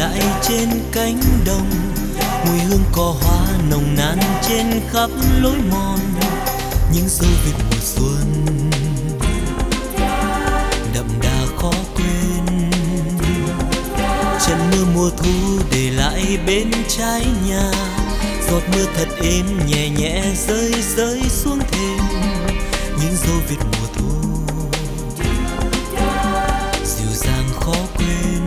lại trên cánh đồng, mùi hương cỏ hoa nồng nàn trên khắp lối mòn, những dấu vết mùa xuân đậm đà khó quên. Trận mưa mùa thu để lại bên trái nhà, giọt mưa thật êm nhẹ nhẹ rơi rơi xuống thềm, những dấu vết mùa thu dịu dàng khó quên.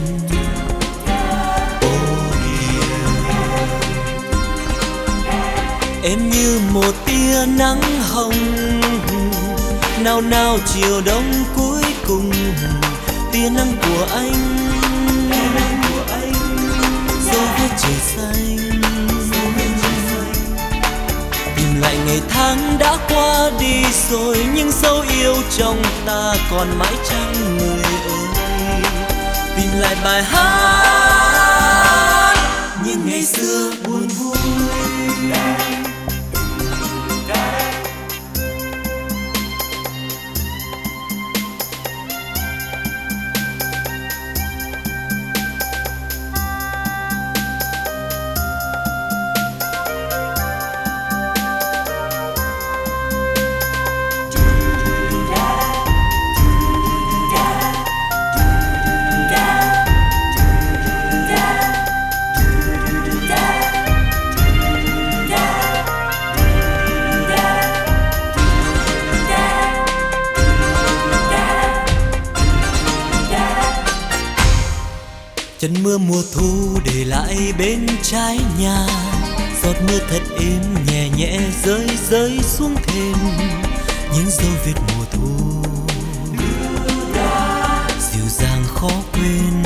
Em như một tia nắng hồng, nào nào chiều đông cuối cùng, tia nắng của anh, dấu vết trời xanh, tìm lại ngày tháng đã qua đi rồi, nhưng dấu yêu trong ta còn mãi chăng người ơi. Tìm lại bài hát những ngày xưa buồn vui. Trận mưa mùa thu để lại bên trái nhà, giọt mưa thật êm nhẹ nhẹ rơi rơi xuống thềm, những dấu vết mùa thu dịu dàng khó quên.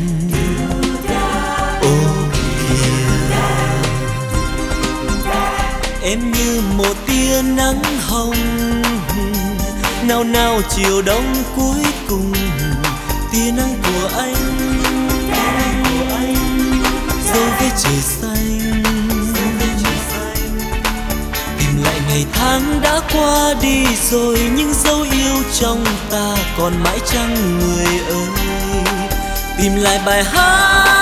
Ô kìa, em như một tia nắng hồng, nào nào chiều đông cuối cùng, tia nắng của anh, dấu vết trời xanh, tìm lại ngày tháng đã qua đi rồi, nhưng dấu yêu trong ta còn mãi chăng người ơi. Tìm lại bài hát